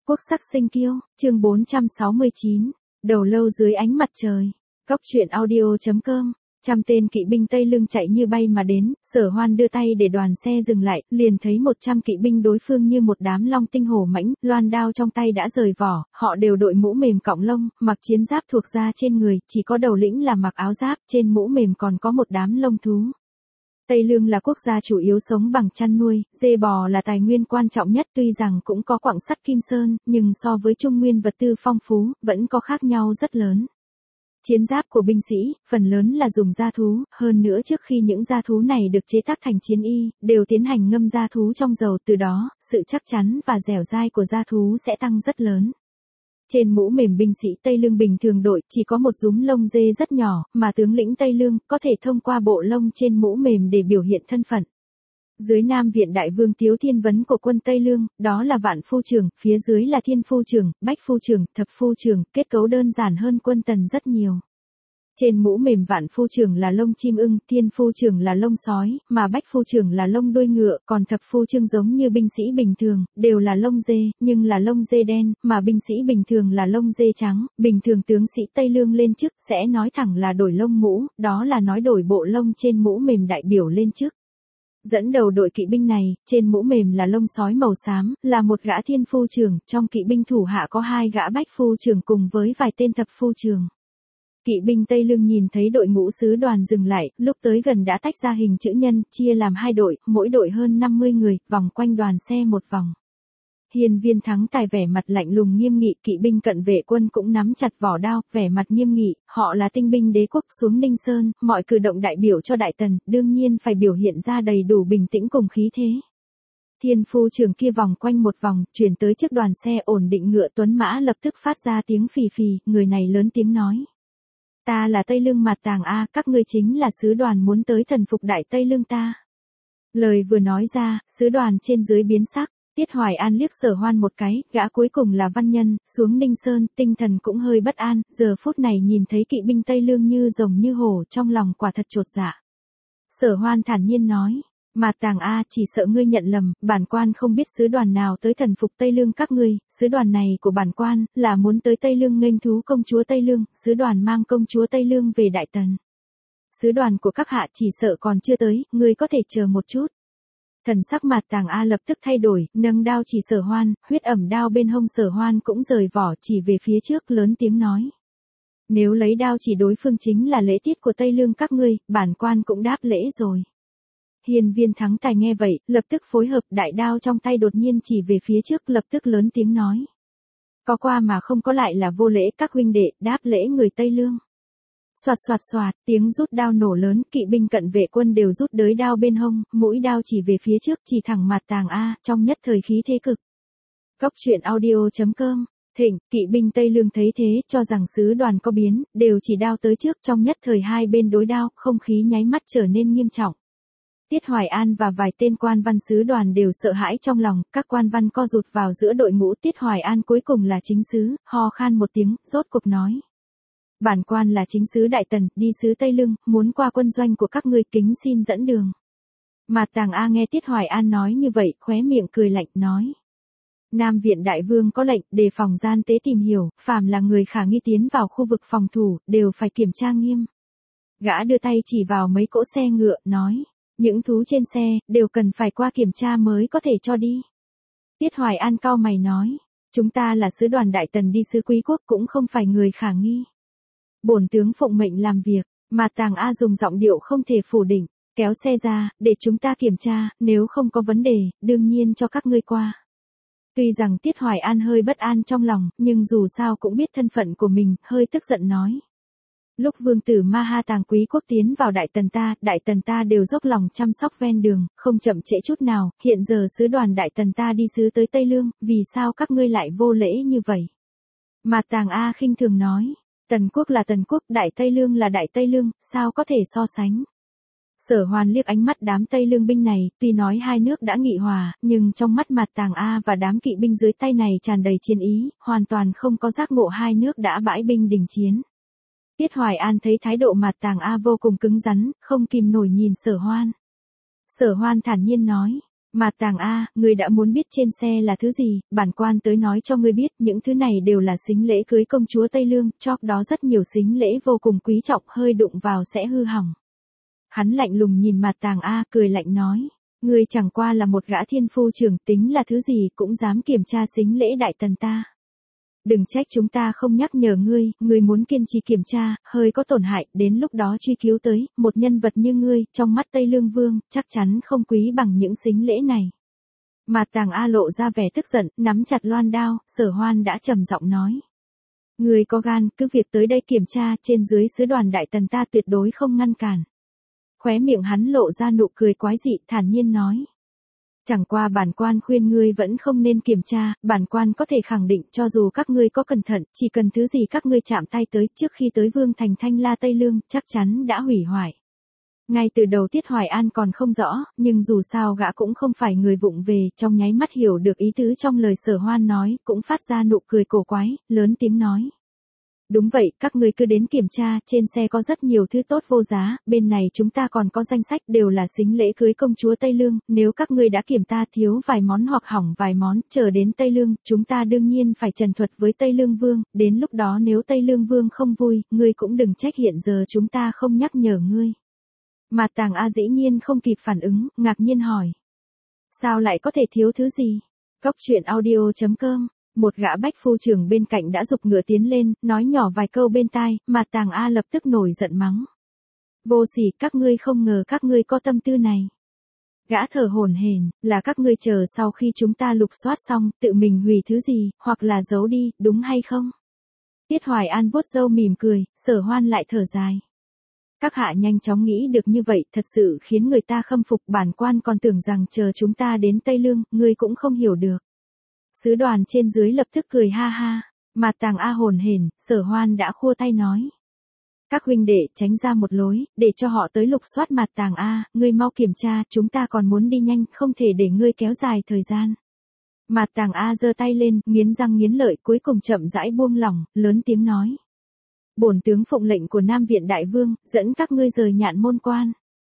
Quốc sắc sinh kiêu, chương 469, đầu lâu dưới ánh mặt trời. Góc truyện audio.com. Trăm tên kỵ binh Tây Lương chạy như bay mà đến, Sở Hoan đưa tay để đoàn xe dừng lại, liền thấy 100 kỵ binh đối phương như một đám long tinh hổ mãnh, loan đao trong tay đã rời vỏ, họ đều đội mũ mềm cọng lông, mặc chiến giáp thuộc da trên người, chỉ có đầu lĩnh là mặc áo giáp, trên mũ mềm còn có một đám lông thú. Tây Lương là quốc gia chủ yếu sống bằng chăn nuôi, dê bò là tài nguyên quan trọng nhất, tuy rằng cũng có quặng sắt Kim Sơn, nhưng so với Trung Nguyên vật tư phong phú, vẫn có khác nhau rất lớn. Chiến giáp của binh sĩ, phần lớn là dùng da thú, hơn nữa trước khi những da thú này được chế tác thành chiến y, đều tiến hành ngâm da thú trong dầu, từ đó, sự chắc chắn và dẻo dai của da thú sẽ tăng rất lớn. Trên mũ mềm binh sĩ Tây Lương bình thường đội chỉ có một rúm lông dê rất nhỏ, mà tướng lĩnh Tây Lương có thể thông qua bộ lông trên mũ mềm để biểu hiện thân phận. Dưới Nam Viện Đại Vương Tiếu Thiên Vấn của quân Tây Lương, đó là Vạn Phu Trưởng, phía dưới là Thiên Phu Trưởng, Bách Phu Trưởng, Thập Phu Trưởng, kết cấu đơn giản hơn quân Tần rất nhiều. Trên mũ mềm Vạn Phu Trưởng là lông chim ưng, Thiên Phu Trưởng là lông sói, mà Bách Phu Trưởng là lông đuôi ngựa, còn Thập Phu Trưởng giống như binh sĩ bình thường, đều là lông dê, nhưng là lông dê đen, mà binh sĩ bình thường là lông dê trắng. Bình thường tướng sĩ Tây Lương lên chức sẽ nói thẳng là đổi lông mũ, đó là nói đổi bộ lông trên mũ mềm đại biểu lên chức. Dẫn đầu đội kỵ binh này, trên mũ mềm là lông sói màu xám, là một gã Thiên Phu Trưởng, trong kỵ binh thủ hạ có 2 gã Bách Phu Trưởng cùng với vài tên Thập Phu Trưởng. Kỵ binh Tây Lương nhìn thấy đội ngũ sứ đoàn dừng lại, lúc tới gần đã tách ra hình chữ nhân, chia làm 2 đội, mỗi đội hơn 50 người, vòng quanh đoàn xe một vòng. Hiên Viên Thắng Tài vẻ mặt lạnh lùng nghiêm nghị, kỵ binh cận vệ quân cũng nắm chặt vỏ đao, vẻ mặt nghiêm nghị, họ là tinh binh đế quốc xuống Ninh Sơn, mọi cử động đại biểu cho Đại Tần, đương nhiên phải biểu hiện ra đầy đủ bình tĩnh cùng khí thế. Thiên Phu Trưởng kia vòng quanh một vòng, chuyển tới trước đoàn xe ổn định ngựa, tuấn mã lập tức phát ra tiếng phì phì, người này lớn tiếng nói. Ta là Tây Lương Mạt Tàng A, các ngươi chính là sứ đoàn muốn tới thần phục Đại Tây Lương ta. Lời vừa nói ra, sứ đoàn trên dưới biến sắc. Tiết Hoài An liếc Sở Hoan một cái, gã cuối cùng là văn nhân, xuống Ninh Sơn, tinh thần cũng hơi bất an, giờ phút này nhìn thấy kỵ binh Tây Lương như rồng như hổ, trong lòng quả thật chột dạ. Sở Hoan thản nhiên nói, Mạt Tàng A, chỉ sợ ngươi nhận lầm, bản quan không biết sứ đoàn nào tới thần phục Tây Lương các ngươi, sứ đoàn này của bản quan, là muốn tới Tây Lương nghênh thú công chúa Tây Lương, sứ đoàn mang công chúa Tây Lương về Đại Tần. Sứ đoàn của các hạ chỉ sợ còn chưa tới, ngươi có thể chờ một chút. Thần sắc Mạt Tàng A lập tức thay đổi, nâng đao chỉ Sở Hoan, huyết ẩm đao bên hông Sở Hoan cũng rời vỏ, chỉ về phía trước lớn tiếng nói. Nếu lấy đao chỉ đối phương chính là lễ tiết của Tây Lương các ngươi, bản quan cũng đáp lễ rồi. Hiên Viên Thắng Tài nghe vậy, lập tức phối hợp, đại đao trong tay đột nhiên chỉ về phía trước, lập tức lớn tiếng nói. Có qua mà không có lại là vô lễ, các huynh đệ, đáp lễ người Tây Lương. Soạt soạt soạt, tiếng rút đao nổ lớn, kỵ binh cận vệ quân đều rút đới đao bên hông, mũi đao chỉ về phía trước, chỉ thẳng Mạt Tàng A, trong nhất thời khí thế cực. Góc truyện audio.com. Thịnh, kỵ binh Tây Lương thấy thế, cho rằng sứ đoàn có biến, đều chỉ đao tới trước, trong nhất thời hai bên đối đao, không khí nháy mắt trở nên nghiêm trọng. Tiết Hoài An và vài tên quan văn sứ đoàn đều sợ hãi trong lòng, các quan văn co rụt vào giữa đội ngũ. Tiết Hoài An cuối cùng là chính sứ, ho khan một tiếng, rốt cục nói. Bản quan là chính sứ Đại Tần, đi sứ Tây Lương, muốn qua quân doanh của các ngươi, kính xin dẫn đường. Mạt Tàng A nghe Tiết Hoài An nói như vậy, khóe miệng cười lạnh, nói. Nam Viện Đại Vương có lệnh, đề phòng gian tế tìm hiểu, phàm là người khả nghi tiến vào khu vực phòng thủ, đều phải kiểm tra nghiêm. Gã đưa tay chỉ vào mấy cỗ xe ngựa, nói. Những thú trên xe, đều cần phải qua kiểm tra mới có thể cho đi. Tiết Hoài An cau mày nói. Chúng ta là sứ đoàn Đại Tần đi sứ quý quốc, cũng không phải người khả nghi. Bổn tướng phụng mệnh làm việc, mà Tàng A dùng giọng điệu không thể phủ định, kéo xe ra, để chúng ta kiểm tra, nếu không có vấn đề, đương nhiên cho các ngươi qua. Tuy rằng Tiết Hoài An hơi bất an trong lòng, nhưng dù sao cũng biết thân phận của mình, hơi tức giận nói. Lúc vương tử Ma Ha Tàng quý quốc tiến vào Đại Tần ta đều dốc lòng chăm sóc ven đường, không chậm trễ chút nào, hiện giờ sứ đoàn Đại Tần ta đi sứ tới Tây Lương, vì sao các ngươi lại vô lễ như vậy? Mạt Tàng A khinh thường nói. Tần quốc là Tần quốc, Đại Tây Lương là Đại Tây Lương, sao có thể so sánh? Sở Hoan liếc ánh mắt đám Tây Lương binh này, tuy nói hai nước đã nghị hòa, nhưng trong mắt Mạt Tàng A và đám kỵ binh dưới tay này tràn đầy chiến ý, hoàn toàn không có giác ngộ hai nước đã bãi binh đình chiến. Tiết Hoài An thấy thái độ Mạt Tàng A vô cùng cứng rắn, không kìm nổi nhìn Sở Hoan. Sở Hoan thản nhiên nói, Mạt Tàng A, ngươi đã muốn biết trên xe là thứ gì, bản quan tới nói cho ngươi biết, những thứ này đều là sính lễ cưới công chúa Tây Lương, chóp đó rất nhiều sính lễ vô cùng quý trọng, hơi đụng vào sẽ hư hỏng. Hắn lạnh lùng nhìn Mạt Tàng A, cười lạnh nói, ngươi chẳng qua là một gã thiên phu trưởng, tính là thứ gì cũng dám kiểm tra sính lễ đại tần ta. Đừng trách chúng ta không nhắc nhở ngươi muốn kiên trì kiểm tra, hơi có tổn hại, đến lúc đó truy cứu tới, một nhân vật như ngươi, trong mắt Tây Lương Vương, chắc chắn không quý bằng những sính lễ này. Mạt Tàng A lộ ra vẻ tức giận, nắm chặt loan đao, Sở Hoan đã trầm giọng nói. Ngươi có gan, cứ việc tới đây kiểm tra, trên dưới sứ đoàn đại tần ta tuyệt đối không ngăn cản. Khóe miệng hắn lộ ra nụ cười quái dị, thản nhiên nói. Chẳng qua bản quan khuyên ngươi vẫn không nên kiểm tra, bản quan có thể khẳng định cho dù các ngươi có cẩn thận, chỉ cần thứ gì các ngươi chạm tay tới trước khi tới Vương thành Thanh La Tây Lương, chắc chắn đã hủy hoại. Ngay từ đầu Tiết Hoài An còn không rõ, nhưng dù sao gã cũng không phải người vụng về, trong nháy mắt hiểu được ý tứ trong lời Sở Hoan nói, cũng phát ra nụ cười cổ quái, lớn tiếng nói. Đúng vậy, các ngươi cứ đến kiểm tra, trên xe có rất nhiều thứ tốt vô giá, bên này chúng ta còn có danh sách đều là sính lễ cưới công chúa Tây Lương, nếu các ngươi đã kiểm ta thiếu vài món hoặc hỏng vài món, chờ đến Tây Lương, chúng ta đương nhiên phải trần thuật với Tây Lương Vương, đến lúc đó nếu Tây Lương Vương không vui, ngươi cũng đừng trách hiện giờ chúng ta không nhắc nhở ngươi. Mạt Tàng A dĩ nhiên không kịp phản ứng, ngạc nhiên hỏi. Sao lại có thể thiếu thứ gì? Cóc truyện audio.com. Một gã bách phu trưởng bên cạnh đã giục ngựa tiến lên, nói nhỏ vài câu bên tai, Mạt Tàng A lập tức nổi giận mắng. Vô sỉ, các ngươi không ngờ các ngươi có tâm tư này. Gã thở hổn hển, là các ngươi chờ sau khi chúng ta lục soát xong, tự mình hủy thứ gì, hoặc là giấu đi, đúng hay không? Tiết Hoài An vuốt râu mỉm cười, Sở Hoan lại thở dài. Các hạ nhanh chóng nghĩ được như vậy, thật sự khiến người ta khâm phục, bản quan còn tưởng rằng chờ chúng ta đến Tây Lương, ngươi cũng không hiểu được. Sứ đoàn trên dưới lập tức cười ha ha, Mạt Tàng A hồn hển, Sở Hoan đã khua tay nói. Các huynh đệ tránh ra một lối, để cho họ tới lục soát Mạt Tàng A, ngươi mau kiểm tra, chúng ta còn muốn đi nhanh, không thể để ngươi kéo dài thời gian. Mạt Tàng A giơ tay lên, nghiến răng nghiến lợi, cuối cùng chậm rãi buông lỏng, lớn tiếng nói. Bổn tướng phụng lệnh của Nam Viện Đại Vương, dẫn các ngươi rời Nhạn Môn Quan.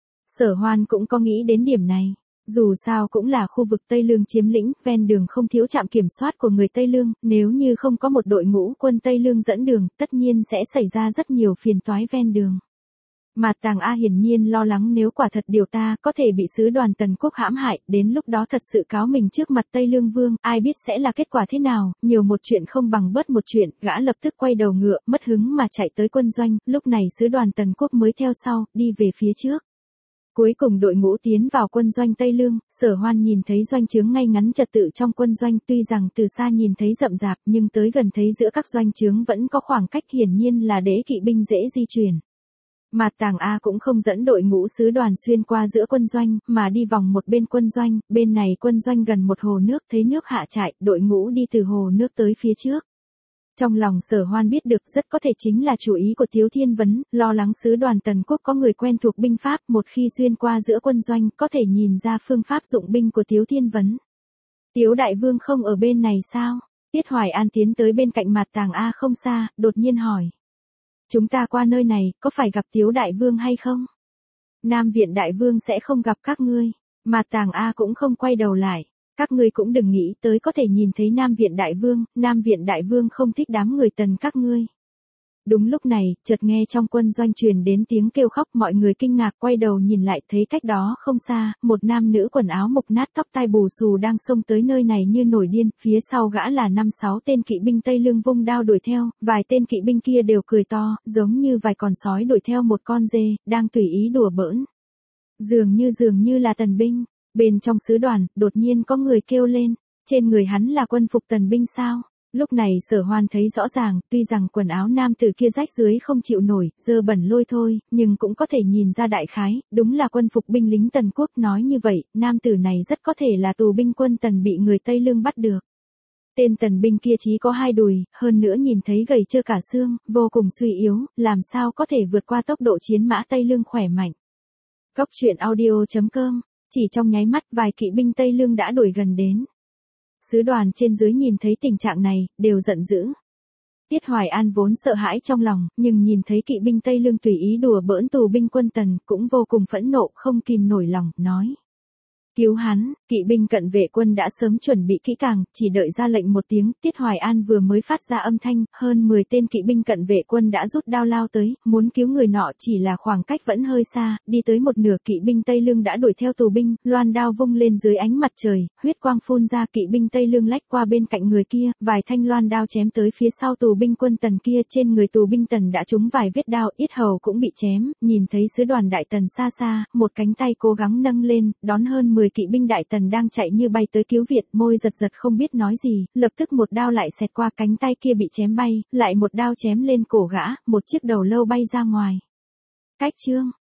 Sở Hoan cũng có nghĩ đến điểm này. Dù sao cũng là khu vực Tây Lương chiếm lĩnh, ven đường không thiếu trạm kiểm soát của người Tây Lương, nếu như không có một đội ngũ quân Tây Lương dẫn đường, tất nhiên sẽ xảy ra rất nhiều phiền toái ven đường. Mạt Tàng A hiển nhiên lo lắng nếu quả thật điều ta có thể bị sứ đoàn Tần Quốc hãm hại, đến lúc đó thật sự cáo mình trước mặt Tây Lương Vương, ai biết sẽ là kết quả thế nào, nhiều một chuyện không bằng bớt một chuyện, gã lập tức quay đầu ngựa, mất hứng mà chạy tới quân doanh, lúc này sứ đoàn Tần Quốc mới theo sau, đi về phía trước. Cuối cùng đội ngũ tiến vào quân doanh Tây Lương, Sở Hoan nhìn thấy doanh trướng ngay ngắn trật tự trong quân doanh, tuy rằng từ xa nhìn thấy rậm rạp nhưng tới gần thấy giữa các doanh trướng vẫn có khoảng cách, hiển nhiên là đế kỵ binh dễ di chuyển. Mạt Tàng A cũng không dẫn đội ngũ sứ đoàn xuyên qua giữa quân doanh, mà đi vòng một bên quân doanh, bên này quân doanh gần một hồ nước, thấy nước hạ trại, đội ngũ đi từ hồ nước tới phía trước. Trong lòng Sở Hoan biết được rất có thể chính là chủ ý của Tiếu Thiên Vấn, lo lắng sứ đoàn Tần Quốc có người quen thuộc binh pháp, một khi xuyên qua giữa quân doanh, có thể nhìn ra phương pháp dụng binh của Tiếu Thiên Vấn. Tiếu Đại Vương không ở bên này sao? Tiết Hoài An tiến tới bên cạnh Mạt Tàng A không xa, đột nhiên hỏi. Chúng ta qua nơi này, có phải gặp Tiếu Đại Vương hay không? Nam Viện Đại Vương sẽ không gặp các ngươi. Mạt Tàng A cũng không quay đầu lại. Các ngươi cũng đừng nghĩ tới có thể nhìn thấy Nam Viện Đại Vương không thích đám người Tần các ngươi. Đúng lúc này, chợt nghe trong quân doanh truyền đến tiếng kêu khóc, mọi người kinh ngạc quay đầu nhìn lại thấy cách đó không xa, một nam nữ quần áo mục nát tóc tai bù xù đang xông tới nơi này như nổi điên, phía sau gã là 5-6 tên kỵ binh Tây Lương vung đao đuổi theo, vài tên kỵ binh kia đều cười to, giống như vài con sói đuổi theo một con dê, đang tùy ý đùa bỡn. Dường như là Tần binh. Bên trong sứ đoàn, đột nhiên có người kêu lên, trên người hắn là quân phục Tần binh sao? Lúc này Sở Hoan thấy rõ ràng, tuy rằng quần áo nam tử kia rách dưới không chịu nổi, dơ bẩn lôi thôi, nhưng cũng có thể nhìn ra đại khái, đúng là quân phục binh lính Tần Quốc, nói như vậy, nam tử này rất có thể là tù binh quân Tần bị người Tây Lương bắt được. Tên Tần binh kia chỉ có 2 đùi, hơn nữa nhìn thấy gầy trơ cả xương, vô cùng suy yếu, làm sao có thể vượt qua tốc độ chiến mã Tây Lương khỏe mạnh. Cóc truyện audio.com. Chỉ trong nháy mắt vài kỵ binh Tây Lương đã đuổi gần đến. Sứ đoàn trên dưới nhìn thấy tình trạng này, đều giận dữ. Tiết Hoài An vốn sợ hãi trong lòng, nhưng nhìn thấy kỵ binh Tây Lương tùy ý đùa bỡn tù binh quân Tần, cũng vô cùng phẫn nộ, không kìm nổi lòng, nói. Cứu hắn, kỵ binh cận vệ quân đã sớm chuẩn bị kỹ càng, chỉ đợi ra lệnh một tiếng, Tiết Hoài An vừa mới phát ra âm thanh, hơn 10 tên kỵ binh cận vệ quân đã rút đao lao tới, muốn cứu người nọ chỉ là khoảng cách vẫn hơi xa, đi tới một nửa kỵ binh Tây Lương đã đuổi theo tù binh, loan đao vung lên dưới ánh mặt trời, huyết quang phun ra, kỵ binh Tây Lương lách qua bên cạnh người kia, vài thanh loan đao chém tới phía sau tù binh quân Tần kia, trên người tù binh Tần đã trúng vài vết đao, yết hầu cũng bị chém, nhìn thấy sứ đoàn Đại Tần xa xa, một cánh tay cố gắng nâng lên, đón hơn 10 kỵ binh Đại Tần đang chạy như bay tới cứu viện, môi giật giật không biết nói gì, lập tức một đao lại xẹt qua cánh tay kia bị chém bay, lại một đao chém lên cổ gã, một chiếc đầu lâu bay ra ngoài. Cách chương